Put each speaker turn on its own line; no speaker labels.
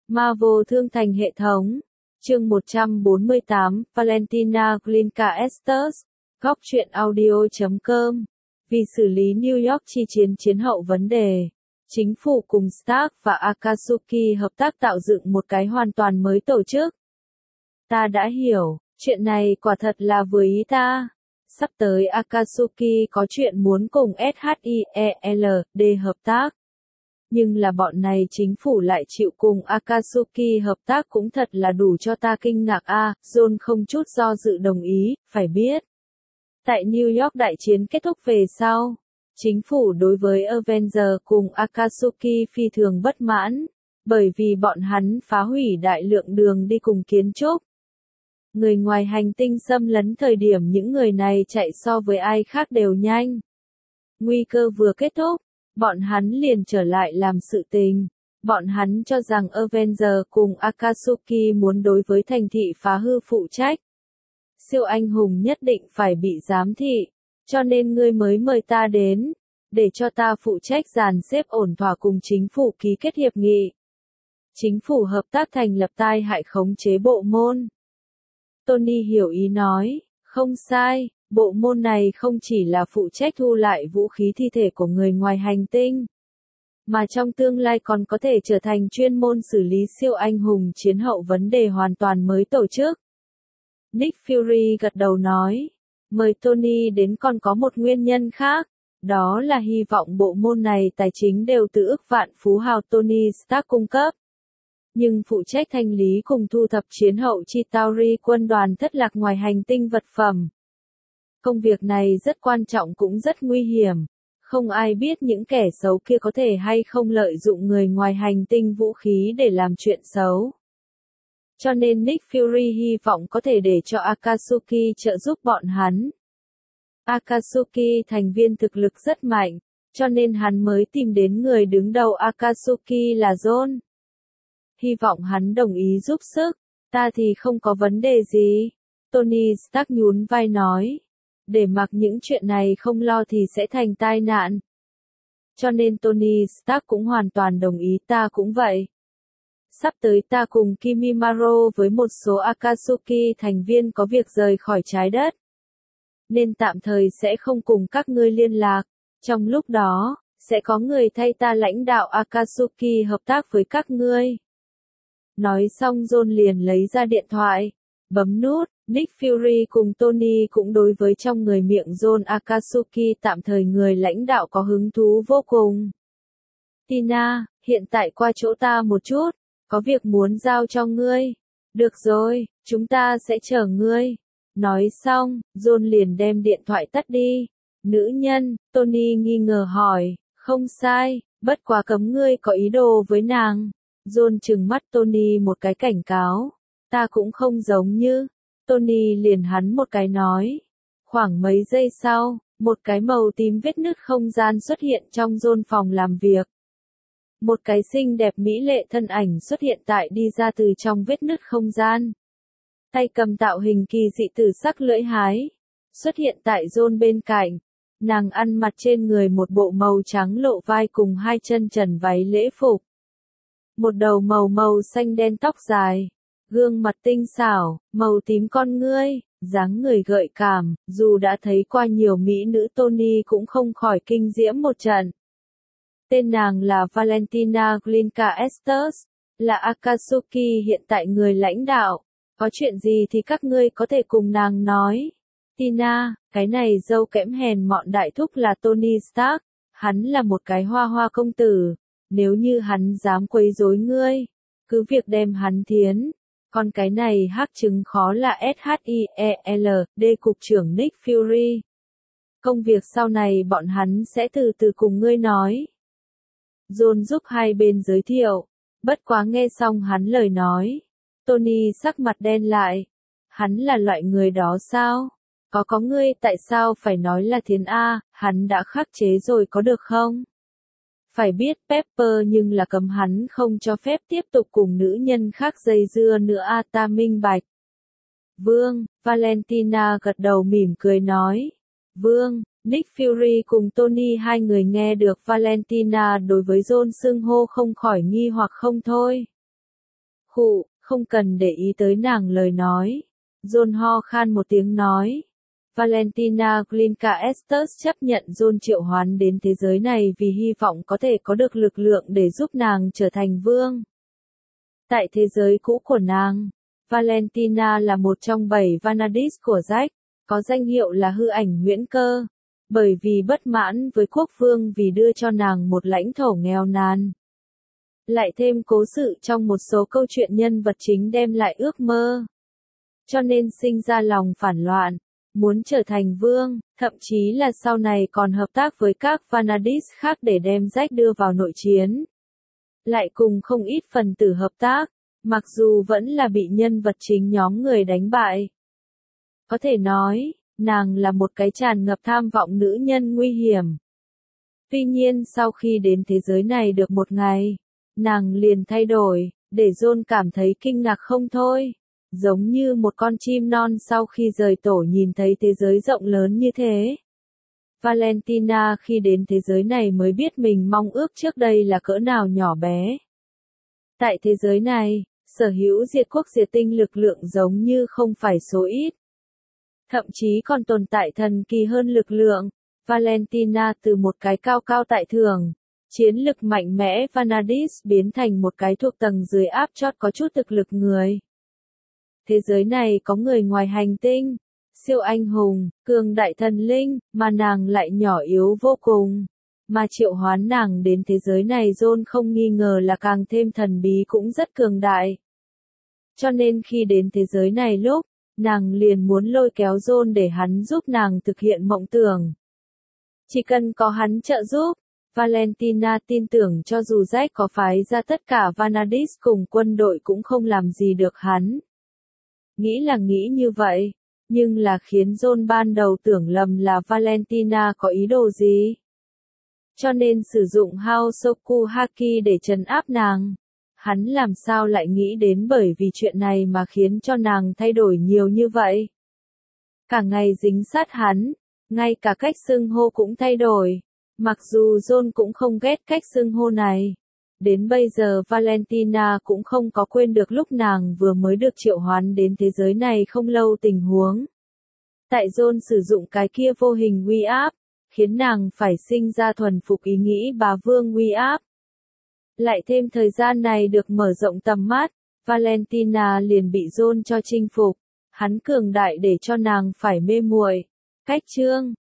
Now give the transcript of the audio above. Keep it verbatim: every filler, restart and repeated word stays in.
Marvel thương thành hệ thống. Chương một trăm bốn mươi tám, Valentina Glinka Estes, góc truyện audio chấm com. Vì xử lý New York chi chiến chiến hậu vấn đề, chính phủ cùng Stark và Akatsuki hợp tác tạo dựng một cái hoàn toàn mới tổ chức. Ta đã hiểu, chuyện này quả thật là vừa ý ta. Sắp tới Akatsuki có chuyện muốn cùng SHIELD hợp tác. Nhưng là bọn này chính phủ lại chịu cùng Akatsuki hợp tác cũng thật là đủ cho ta kinh ngạc a. À, John không chút do dự đồng ý, phải biết. Tại New York đại chiến kết thúc về sau, chính phủ đối với Avengers cùng Akatsuki phi thường bất mãn, bởi vì bọn hắn phá hủy đại lượng đường đi cùng kiến trúc. Người ngoài hành tinh xâm lấn thời điểm những người này chạy so với ai khác đều nhanh. Nguy cơ vừa kết thúc, bọn hắn liền trở lại làm sự tình. Bọn hắn cho rằng Avengers cùng Akatsuki muốn đối với thành thị phá hư phụ trách. Siêu anh hùng nhất định phải bị giám thị, cho nên ngươi mới mời ta đến, để cho ta phụ trách dàn xếp ổn thỏa cùng chính phủ ký kết hiệp nghị. Chính phủ hợp tác thành lập tai hại khống chế bộ môn. Tony hiểu ý nói, không sai, bộ môn này không chỉ là phụ trách thu lại vũ khí thi thể của người ngoài hành tinh, mà trong tương lai còn có thể trở thành chuyên môn xử lý siêu anh hùng chiến hậu vấn đề hoàn toàn mới tổ chức. Nick Fury gật đầu nói, mời Tony đến còn có một nguyên nhân khác, đó là hy vọng bộ môn này tài chính đều từ ức vạn phú hào Tony Stark cung cấp. Nhưng phụ trách thanh lý cùng thu thập chiến hậu Chitauri quân đoàn thất lạc ngoài hành tinh vật phẩm. Công việc này rất quan trọng cũng rất nguy hiểm, không ai biết những kẻ xấu kia có thể hay không lợi dụng người ngoài hành tinh vũ khí để làm chuyện xấu. Cho nên Nick Fury hy vọng có thể để cho Akatsuki trợ giúp bọn hắn. Akatsuki thành viên thực lực rất mạnh, cho nên hắn mới tìm đến người đứng đầu Akatsuki là John. Hy vọng hắn đồng ý giúp sức, ta thì không có vấn đề gì. Tony Stark nhún vai nói, để mặc những chuyện này không lo thì sẽ thành tai nạn. Cho nên Tony Stark cũng hoàn toàn đồng ý, ta cũng vậy. Sắp tới ta cùng Kimimaro với một số Akatsuki thành viên có việc rời khỏi trái đất, nên tạm thời sẽ không cùng các ngươi liên lạc. Trong lúc đó, sẽ có người thay ta lãnh đạo Akatsuki hợp tác với các ngươi. Nói xong John liền lấy ra điện thoại, bấm nút. Nick Fury cùng Tony cũng đối với trong người miệng John Akatsuki tạm thời người lãnh đạo có hứng thú vô cùng. Tina, hiện tại qua chỗ ta một chút, có việc muốn giao cho ngươi. Được rồi, chúng ta sẽ chờ ngươi. Nói xong, John liền đem điện thoại tắt đi. Nữ nhân, Tony nghi ngờ hỏi, không sai, bất quá cấm ngươi có ý đồ với nàng. John trừng mắt Tony một cái cảnh cáo, ta cũng không giống như. Tony liền hắn một cái nói. Khoảng mấy giây sau, một cái màu tím vết nứt không gian xuất hiện trong John phòng làm việc. Một cái xinh đẹp mỹ lệ thân ảnh xuất hiện tại đi ra từ trong vết nứt không gian. Tay cầm tạo hình kỳ dị tử sắc lưỡi hái. Xuất hiện tại John bên cạnh. Nàng ăn mặc trên người một bộ màu trắng lộ vai cùng hai chân trần váy lễ phục. Một đầu màu màu xanh đen tóc dài. Gương mặt tinh xảo, màu tím con ngươi, dáng người gợi cảm, dù đã thấy qua nhiều mỹ nữ Tony cũng không khỏi kinh diễm một trận. Tên nàng là Valentina Glinka Estes, là Akatsuki hiện tại người lãnh đạo. Có chuyện gì thì các ngươi có thể cùng nàng nói. Tina, cái này dâu kẽm hèn mọn đại thúc là Tony Stark, hắn là một cái hoa hoa công tử, nếu như hắn dám quấy rối ngươi, cứ việc đem hắn thiến. Còn cái này hắc chứng khó là SHIELD cục trưởng Nick Fury. Công việc sau này bọn hắn sẽ từ từ cùng ngươi nói. John giúp hai bên giới thiệu. Bất quá nghe xong hắn lời nói. Tony sắc mặt đen lại. Hắn là loại người đó sao? Có có ngươi tại sao phải nói là thiến A, hắn đã khắc chế rồi có được không? Phải biết Pepper nhưng là cấm hắn không cho phép tiếp tục cùng nữ nhân khác dây dưa nữa a, ta minh bạch. Vương, Valentina gật đầu mỉm cười nói. Vương, Nick Fury cùng Tony hai người nghe được Valentina đối với John xưng hô không khỏi nghi hoặc không thôi. Khụ, không cần để ý tới nàng lời nói. John ho khan một tiếng nói. Valentina Glinka Estes chấp nhận John triệu hoán đến thế giới này vì hy vọng có thể có được lực lượng để giúp nàng trở thành vương. Tại thế giới cũ của nàng, Valentina là một trong bảy Vanadis của Jack, có danh hiệu là hư ảnh huyễn cơ, bởi vì bất mãn với quốc vương vì đưa cho nàng một lãnh thổ nghèo nàn. Lại thêm cố sự trong một số câu chuyện nhân vật chính đem lại ước mơ. Cho nên sinh ra lòng phản loạn, muốn trở thành vương, thậm chí là sau này còn hợp tác với các Vanadis khác để đem Jack đưa vào nội chiến. Lại cùng không ít phần tử hợp tác, mặc dù vẫn là bị nhân vật chính nhóm người đánh bại. Có thể nói, nàng là một cái tràn ngập tham vọng nữ nhân nguy hiểm. Tuy nhiên sau khi đến thế giới này được một ngày, nàng liền thay đổi, để John cảm thấy kinh ngạc không thôi. Giống như một con chim non sau khi rời tổ nhìn thấy thế giới rộng lớn như thế. Valentina khi đến thế giới này mới biết mình mong ước trước đây là cỡ nào nhỏ bé. Tại thế giới này, sở hữu diệt quốc diệt tinh lực lượng giống như không phải số ít. Thậm chí còn tồn tại thần kỳ hơn lực lượng. Valentina từ một cái cao cao tại thường, chiến lực mạnh mẽ Vanadis biến thành một cái thuộc tầng dưới áp chót có chút thực lực người. Thế giới này có người ngoài hành tinh, siêu anh hùng, cường đại thần linh, mà nàng lại nhỏ yếu vô cùng. Mà triệu hoán nàng đến thế giới này John không nghi ngờ là càng thêm thần bí cũng rất cường đại. Cho nên khi đến thế giới này lúc, nàng liền muốn lôi kéo John để hắn giúp nàng thực hiện mộng tưởng. Chỉ cần có hắn trợ giúp, Valentina tin tưởng cho dù Jack có phái ra tất cả Vanadis cùng quân đội cũng không làm gì được hắn. Nghĩ là nghĩ như vậy, nhưng là khiến John ban đầu tưởng lầm là Valentina có ý đồ gì. Cho nên sử dụng Hosoku Haki để trấn áp nàng. Hắn làm sao lại nghĩ đến bởi vì chuyện này mà khiến cho nàng thay đổi nhiều như vậy. Cả ngày dính sát hắn, ngay cả cách xưng hô cũng thay đổi. Mặc dù John cũng không ghét cách xưng hô này. Đến bây giờ Valentina cũng không có quên được lúc nàng vừa mới được triệu hoán đến thế giới này không lâu tình huống. Tại John sử dụng cái kia vô hình uy áp, khiến nàng phải sinh ra thuần phục ý nghĩ bà vương uy áp. Lại thêm thời gian này được mở rộng tầm mắt, Valentina liền bị John cho chinh phục, hắn cường đại để cho nàng phải mê muội. Cách chương